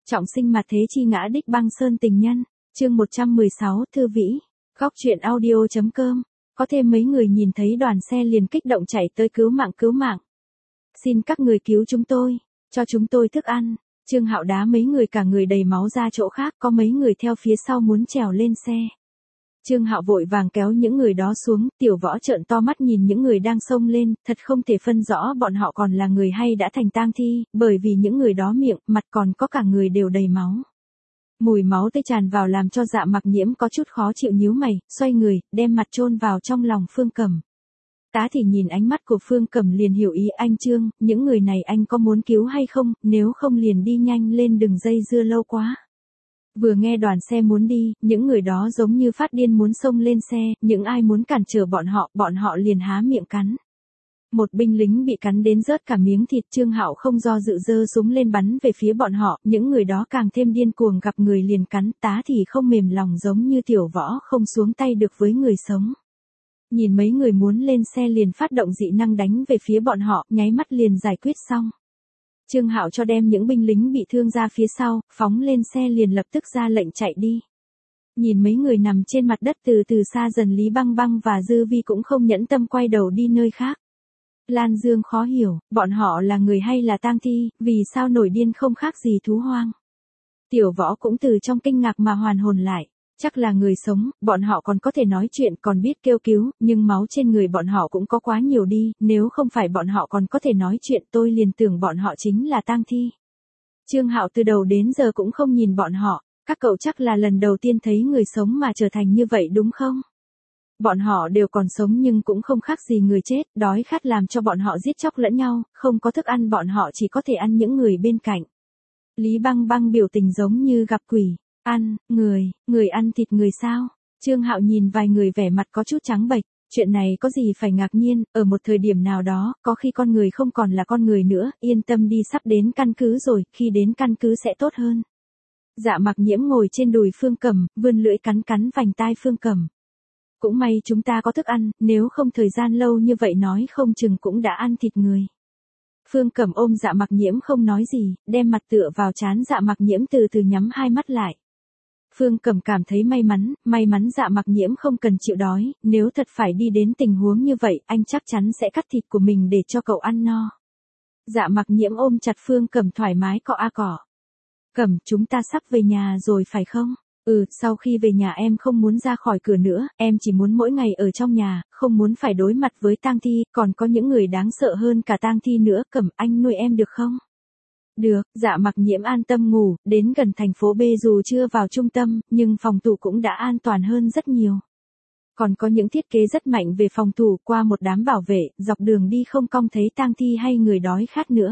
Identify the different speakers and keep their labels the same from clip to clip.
Speaker 1: Trọng sinh mặt thế chi ngã đích băng sơn tình nhân, chương 116, Thư Vĩ, góc truyện audio.com, có thêm mấy người nhìn thấy đoàn xe liền kích động chạy tới cứu mạng. Xin các người cứu chúng tôi, cho chúng tôi thức ăn. Trương Hạo đá mấy người cả người đầy máu ra chỗ khác, có mấy người theo phía sau muốn trèo lên xe. Trương Hạo vội vàng kéo những người đó xuống, Tiểu Võ trợn to mắt nhìn những người đang xông lên, thật không thể phân rõ bọn họ còn là người hay đã thành tang thi, bởi vì những người đó miệng, mặt còn có cả người đều đầy máu. Mùi máu tươi tràn vào làm cho Dạ Mặc Nhiễm có chút khó chịu nhíu mày, xoay người, đem mặt chôn vào trong lòng Phương Cẩm. Tá thì nhìn ánh mắt của Phương Cẩm liền hiểu ý anh Trương, những người này anh có muốn cứu hay không, nếu không liền đi nhanh lên đừng dây dưa lâu quá. Vừa nghe đoàn xe muốn đi, những người đó giống như phát điên muốn xông lên xe, những ai muốn cản trở bọn họ liền há miệng cắn. Một binh lính bị cắn đến rớt cả miếng thịt, Trương Hạo không do dự giơ súng lên bắn về phía bọn họ, những người đó càng thêm điên cuồng gặp người liền cắn, Tá thì không mềm lòng giống như Tiểu Võ không xuống tay được với người sống. Nhìn mấy người muốn lên xe liền phát động dị năng đánh về phía bọn họ, nháy mắt liền giải quyết xong. Trương Hạo cho đem những binh lính bị thương ra phía sau, phóng lên xe liền lập tức ra lệnh chạy đi. Nhìn mấy người nằm trên mặt đất từ từ xa dần, Lý Băng Băng và Dư Vi cũng không nhẫn tâm quay đầu đi nơi khác. Lan Dương khó hiểu, bọn họ là người hay là tang thi, vì sao nổi điên không khác gì thú hoang. Tiểu Võ cũng từ trong kinh ngạc mà hoàn hồn lại. Chắc là người sống, bọn họ còn có thể nói chuyện còn biết kêu cứu, nhưng máu trên người bọn họ cũng có quá nhiều đi, nếu không phải bọn họ còn có thể nói chuyện tôi liền tưởng bọn họ chính là tang thi. Trương Hạo từ đầu đến giờ cũng không nhìn bọn họ, các cậu chắc là lần đầu tiên thấy người sống mà trở thành như vậy đúng không? Bọn họ đều còn sống nhưng cũng không khác gì người chết, đói khát làm cho bọn họ giết chóc lẫn nhau, không có thức ăn bọn họ chỉ có thể ăn những người bên cạnh. Lý Băng Băng biểu tình giống như gặp quỷ. Ăn, người ăn thịt người sao? Trương Hạo nhìn vài người vẻ mặt có chút trắng bệch, chuyện này có gì phải ngạc nhiên, ở một thời điểm nào đó, có khi con người không còn là con người nữa, yên tâm đi, sắp đến căn cứ rồi, khi đến căn cứ sẽ tốt hơn. Dạ Mặc Nhiễm ngồi trên đùi Phương Cẩm, vươn lưỡi cắn vành tai Phương Cẩm. Cũng may chúng ta có thức ăn, nếu không thời gian lâu như vậy nói không chừng cũng đã ăn thịt người. Phương Cẩm ôm Dạ Mặc Nhiễm không nói gì, đem mặt tựa vào trán Dạ Mặc Nhiễm từ từ nhắm hai mắt lại. Phương Cẩm cảm thấy may mắn Dạ Mặc Nhiễm không cần chịu đói, nếu thật phải đi đến tình huống như vậy, anh chắc chắn sẽ cắt thịt của mình để cho cậu ăn no. Dạ Mặc Nhiễm ôm chặt Phương Cẩm thoải mái cọ a cọ. Cẩm, chúng ta sắp về nhà rồi phải không? Sau khi về nhà em không muốn ra khỏi cửa nữa, em chỉ muốn mỗi ngày ở trong nhà, không muốn phải đối mặt với tang thi, còn có những người đáng sợ hơn cả tang thi nữa, Cẩm anh nuôi em được không? Được, Dạ Mặc Nhiễm an tâm ngủ, đến gần thành phố B dù chưa vào trung tâm, nhưng phòng thủ cũng đã an toàn hơn rất nhiều. Còn có những thiết kế rất mạnh về phòng thủ, qua một đám bảo vệ, dọc đường đi không cong thấy tang thi hay người đói khát nữa.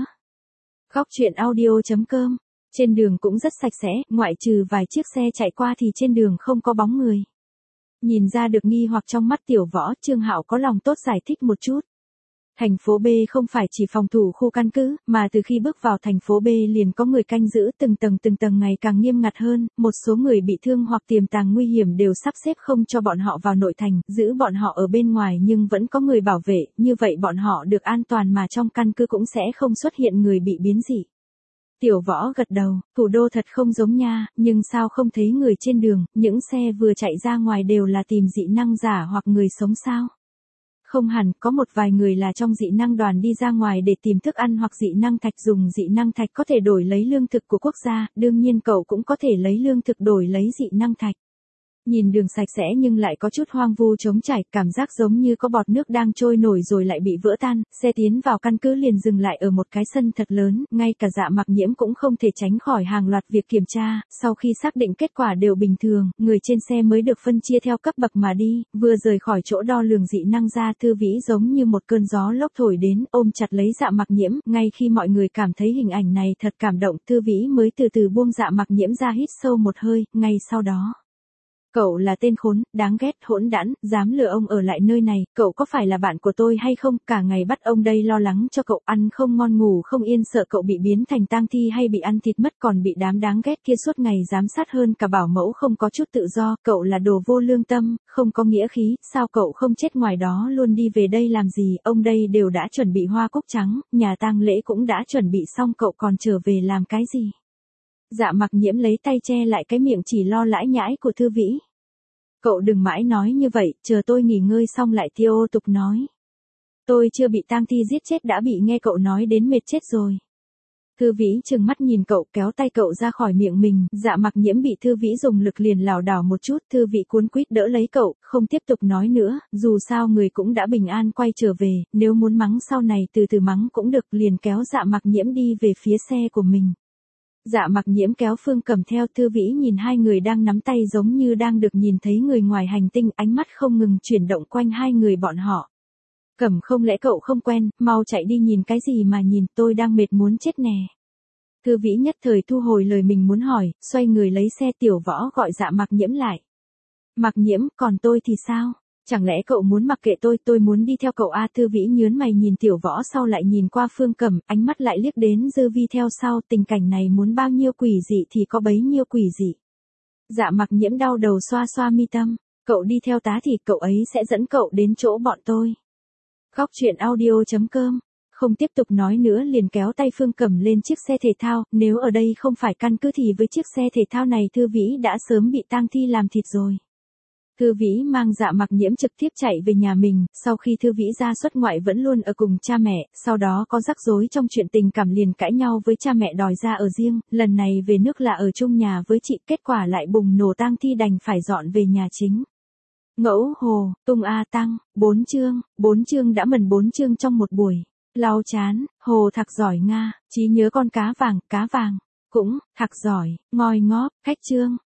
Speaker 1: Góc truyện audio.com, trên đường cũng rất sạch sẽ, ngoại trừ vài chiếc xe chạy qua thì trên đường không có bóng người. Nhìn ra được nghi hoặc trong mắt Tiểu Võ, Trương Hạo có lòng tốt giải thích một chút. Thành phố B không phải chỉ phòng thủ khu căn cứ, mà từ khi bước vào thành phố B liền có người canh giữ từng tầng ngày càng nghiêm ngặt hơn, một số người bị thương hoặc tiềm tàng nguy hiểm đều sắp xếp không cho bọn họ vào nội thành, giữ bọn họ ở bên ngoài nhưng vẫn có người bảo vệ, như vậy bọn họ được an toàn mà trong căn cứ cũng sẽ không xuất hiện người bị biến dị. Tiểu Võ gật đầu, thủ đô thật không giống nha, nhưng sao không thấy người trên đường, những xe vừa chạy ra ngoài đều là tìm dị năng giả hoặc người sống sao? Không hẳn, có một vài người là trong dị năng đoàn đi ra ngoài để tìm thức ăn hoặc dị năng thạch, dùng dị năng thạch có thể đổi lấy lương thực của quốc gia, đương nhiên cậu cũng có thể lấy lương thực đổi lấy dị năng thạch. Nhìn đường sạch sẽ nhưng lại có chút hoang vu trống trải, cảm giác giống như có bọt nước đang trôi nổi rồi lại bị vỡ tan, xe tiến vào căn cứ liền dừng lại ở một cái sân thật lớn, ngay cả Dạ Mặc Nhiễm cũng không thể tránh khỏi hàng loạt việc kiểm tra, sau khi xác định kết quả đều bình thường, người trên xe mới được phân chia theo cấp bậc mà đi, vừa rời khỏi chỗ đo lường dị năng ra, Thư Vĩ giống như một cơn gió lốc thổi đến, ôm chặt lấy Dạ Mặc Nhiễm, ngay khi mọi người cảm thấy hình ảnh này thật cảm động, Thư Vĩ mới từ từ buông Dạ Mặc Nhiễm ra hít sâu một hơi, ngay sau đó. Cậu là tên khốn, đáng ghét, hỗn đản, dám lừa ông ở lại nơi này, cậu có phải là bạn của tôi hay không, cả ngày bắt ông đây lo lắng cho cậu, ăn không ngon ngủ không yên, sợ cậu bị biến thành tang thi hay bị ăn thịt mất, còn bị đám đáng ghét kia suốt ngày giám sát hơn cả bảo mẫu, không có chút tự do, cậu là đồ vô lương tâm, không có nghĩa khí, sao cậu không chết ngoài đó luôn đi về đây làm gì, ông đây đều đã chuẩn bị hoa cúc trắng, nhà tang lễ cũng đã chuẩn bị xong, cậu còn trở về làm cái gì? Dạ Mặc Nhiễm lấy tay che lại cái miệng chỉ lo lãi nhãi của Thư Vĩ. Cậu đừng mãi nói như vậy, chờ tôi nghỉ ngơi xong lại tiếp tục nói. Tôi chưa bị tang thi giết chết đã bị nghe cậu nói đến mệt chết rồi. Thư Vĩ trừng mắt nhìn cậu, kéo tay cậu ra khỏi miệng mình. Dạ Mặc Nhiễm bị Thư Vĩ dùng lực liền lảo đảo một chút. Thư Vĩ cuốn quýt đỡ lấy cậu, không tiếp tục nói nữa. Dù sao người cũng đã bình an quay trở về, nếu muốn mắng sau này từ từ mắng cũng được. Liền kéo Dạ Mặc Nhiễm đi về phía xe của mình. Dạ Mặc Nhiễm kéo Phương Cẩm theo. Thư Vĩ nhìn hai người đang nắm tay giống như đang được nhìn thấy người ngoài hành tinh, ánh mắt không ngừng chuyển động quanh hai người bọn họ. Cẩm, không lẽ cậu không quen, mau chạy đi nhìn cái gì mà nhìn, tôi đang mệt muốn chết nè. Thư Vĩ nhất thời thu hồi lời mình muốn hỏi, xoay người lấy xe. Tiểu Võ gọi Dạ Mặc Nhiễm lại. Mặc Nhiễm, còn tôi thì sao? Chẳng lẽ cậu muốn mặc kệ tôi muốn đi theo cậu à? Thư Vĩ nhớn mày nhìn Tiểu Võ, sau lại nhìn qua Phương Cẩm, ánh mắt lại liếc đến Dư Vi theo sau. Tình cảnh này muốn bao nhiêu quỷ dị thì có bấy nhiêu quỷ dị. Dạ Mặc Nhiễm đau đầu xoa xoa mi tâm. Cậu đi theo tá thì cậu ấy sẽ dẫn cậu đến chỗ bọn tôi. Khóc chuyện audio.com. Không tiếp tục nói nữa liền kéo tay Phương Cẩm lên chiếc xe thể thao. Nếu ở đây không phải căn cứ thì với chiếc xe thể thao này Thư Vĩ đã sớm bị tang thi làm thịt rồi. Thư Vĩ mang Dạ Mặc Nhiễm trực tiếp chạy về nhà mình. Sau khi Thư Vĩ ra xuất ngoại vẫn luôn ở cùng cha mẹ, sau đó có rắc rối trong chuyện tình cảm liền cãi nhau với cha mẹ đòi ra ở riêng. Lần này về nước là ở chung nhà với chị, kết quả lại bùng nổ tang thi đành phải dọn về nhà chính. Ngẫu hồ, tung a tăng, 4 chương đã mần 4 chương trong một buổi. Lau chán, hồ thạc giỏi Nga, trí nhớ con cá vàng, cũng, thạc giỏi, ngoi ngóp, khách chương.